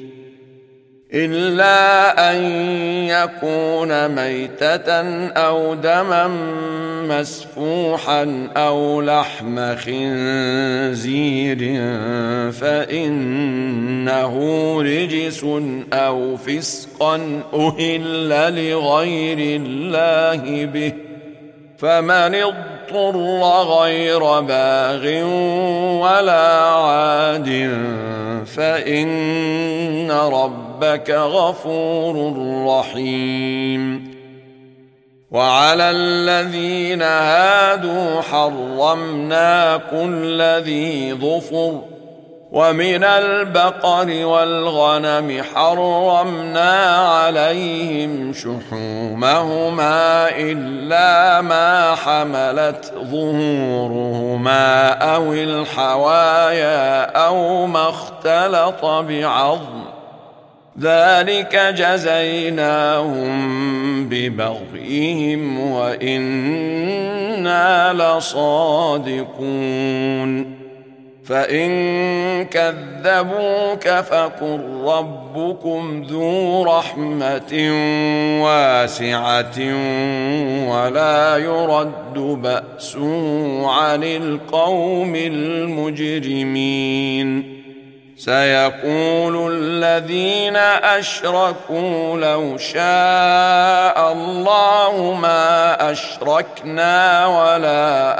إلا أن يكون ميتة أو دما مسفوحا أو لحم خنزير فإنه رجس أو فسقا أهل لغير الله به فمن اضطر غير باغ ولا عاد فإن ربك غفور رحيم وعلى الذين هادوا حرمنا كل ذي ظفر ومن البقر والغنم حرمنا عليهم شحومهما إلا ما حملت ظهورهما أو الحوايا أو ما اختلط بعظم ذلك جزيناهم ببغيهم وإنا لصادقون فإن كذبوك فقل ربكم ذو رحمة واسعة ولا يرد بأسه عن القوم المجرمين سيقول الذين أشركوا لو شاء الله ما أشركنا ولا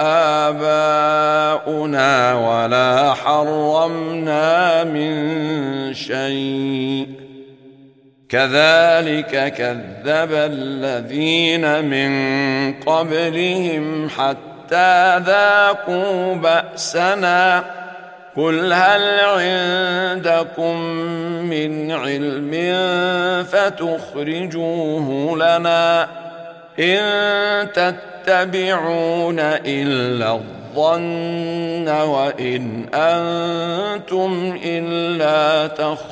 آباؤنا ولا حرمنا من شيء كذلك كذب الذين من قبلهم حتى ذاقوا بأسنا قل هل عندكم من علم فتخرجوه لنا إن تتبعون إلا الظن وإن أنتم إلا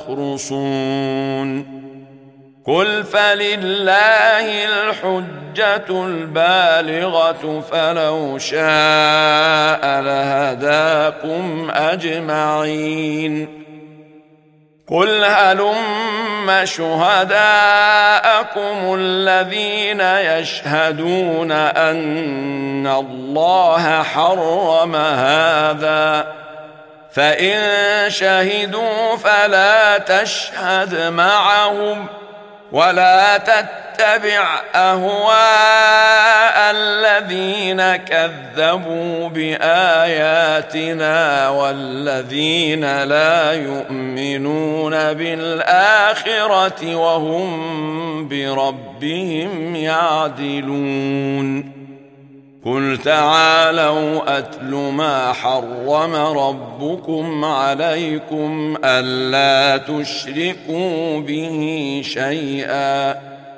تخرصون قل فلله الحجة البالغة فلو شاء لهداكم أجمعين قل هلم شهداءكم الذين يشهدون أن الله حرم هذا فإن شهدوا فلا تشهد معهم ولا تتبع أهواء الذين كذبوا بآياتنا والذين لا يؤمنون بالآخرة وهم بربهم يعدلون قل تعالوا أتل ما حرم ربكم عليكم ألا تشركوا به شيئا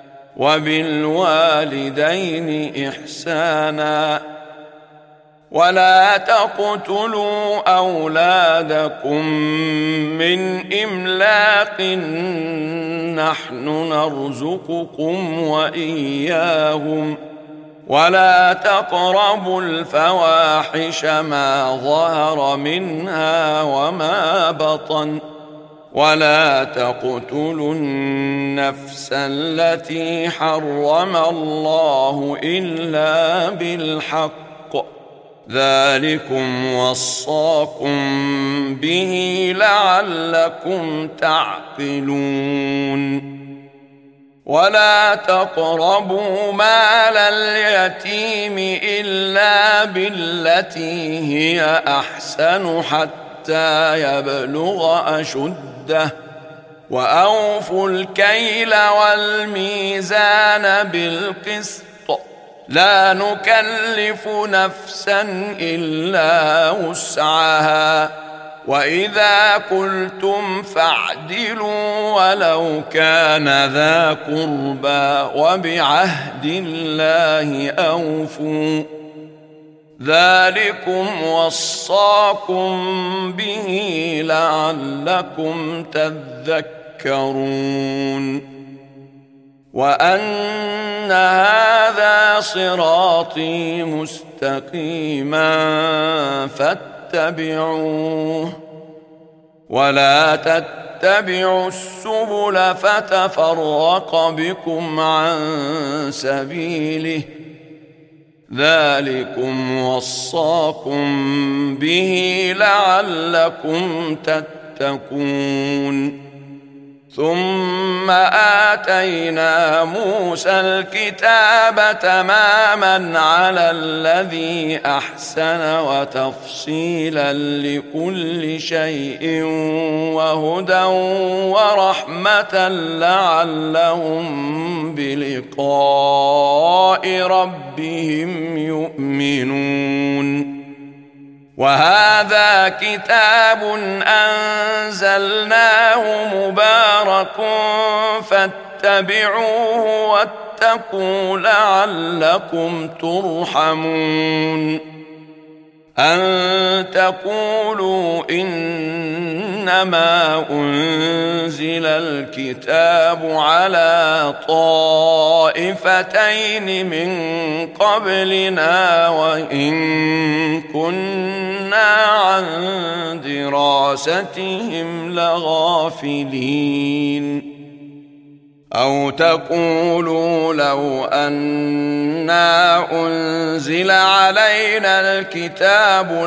وبالوالدين إحسانا ولا تقتلوا أولادكم من إملاق نحن نرزقكم وإياهم ولا تقربوا الفواحش ما ظهر منها وما بطن ولا تقتلوا النفس التي حرم الله إلا بالحق ذلكم وصاكم به لعلكم تعقلون ولا تقربوا مال اليتيم إلا بالتي هي أحسن حتى يبلغ أشده وأوفوا الكيل والميزان بالقسط لا نكلف نفسا إلا وسعها وإذا قلتم فاعدلوا ولو كان ذا قربى وبعهد الله أوفوا ذلكم وصاكم به لعلكم تذكرون وأن هذا صراطي مستقيما فاتبعوه ولا تتبعوا السبل فتفرق بكم عن سبيله ذلكم وصاكم به لعلكم تتقون ثم آتينا موسى الكتاب تماما على الذي أحسن وتفصيلا لكل شيء وهدى ورحمة لعلهم بلقاء ربهم يؤمنون وهذا كتاب أنزلناه مبارك فاتبعوه واتقوا لعلكم ترحمون أن تقولوا إنما أنزل الكتاب على طائفتين من قبلنا وإن كنا عن دراستهم لغافلين أو تقولوا لو أنا أنزل علينا الكتاب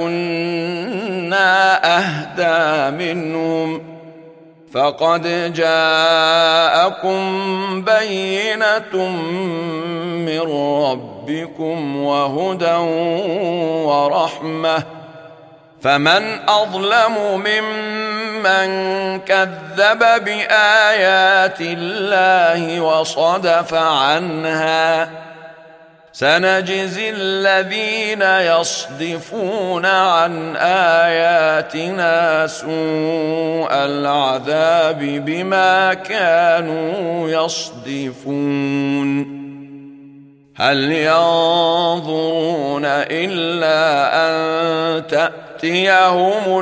لكنا أهدى منهم فقد جاءكم بينة من ربكم وهدى ورحمة فمن أظلم ممن كذب بآيات الله وصدف عنها سنجزي الذين يصدفون عن آياتنا سوء العذاب بما كانوا يصدفون هل ينظرون إلا أن تأتيهم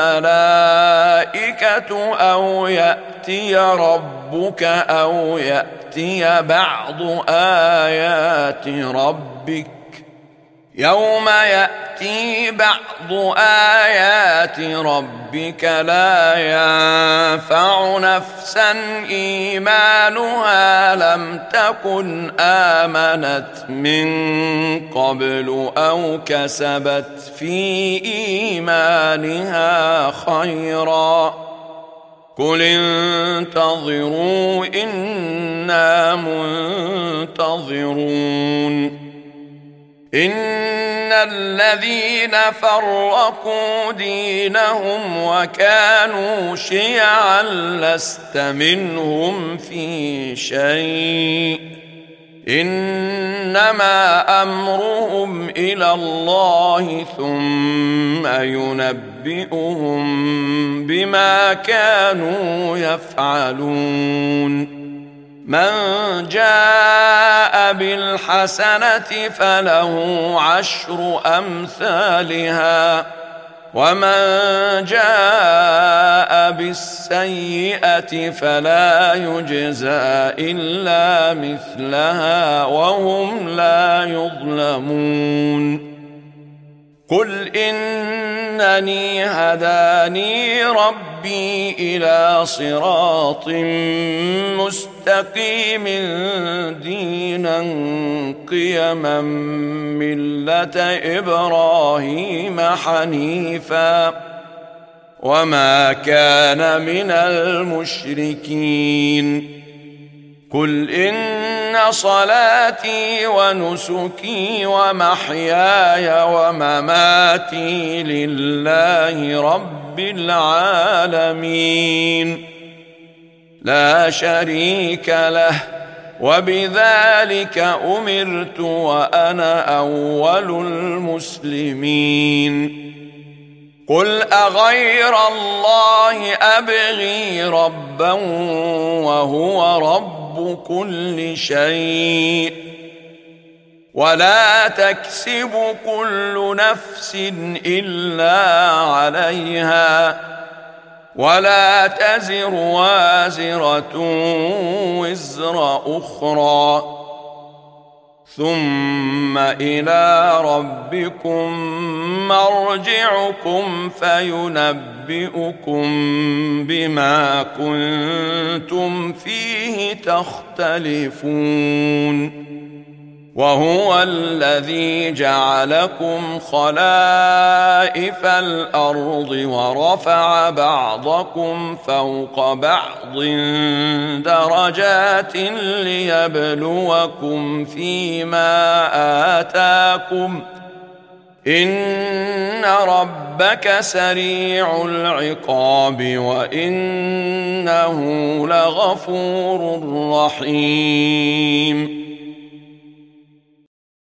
الملائكة أو يأتي ربك أو يأتي بعض آيات ربك يوم يأتي بعض آيات ربك لا ينفع نفسا إيمانها لم تكن آمنت من قبل أو كسبت في إيمانها خيرا قل انتظروا إنا منتظرون إن الذين فرقوا دينهم وكانوا شيعا لست منهم في شيء إنما أمرهم إلى الله ثم ينبئهم بما كانوا يفعلون من جاء بالحسنة فله عشر أمثالها ومن جاء بالسيئة فلا يجزى إلا مثلها وهم لا يظلمون قل إنني هداني ربي إلى صراط مستقيم دينا قيما ملة إبراهيم حنيفا وما كان من المشركين قل إن صلاتي ونسكي ومحياي ومماتي لله رب العالمين لا شريك له وبذلك أمرت وأنا أول المسلمين قل أغير الله أبغي ربا وهو رب كل شيء ولا تكسب كل نفس إلا عليها ولا تزر وازرة وزر أخرى ثم إلى ربكم مرجعكم فينبئكم بما كنتم فيه تختلفون وهو الذي جعلكم خلائف الأرض ورفع بعضكم فوق بعض درجات ليبلوكم فيما آتاكم إن ربك سريع العقاب وإنه لغفور رحيم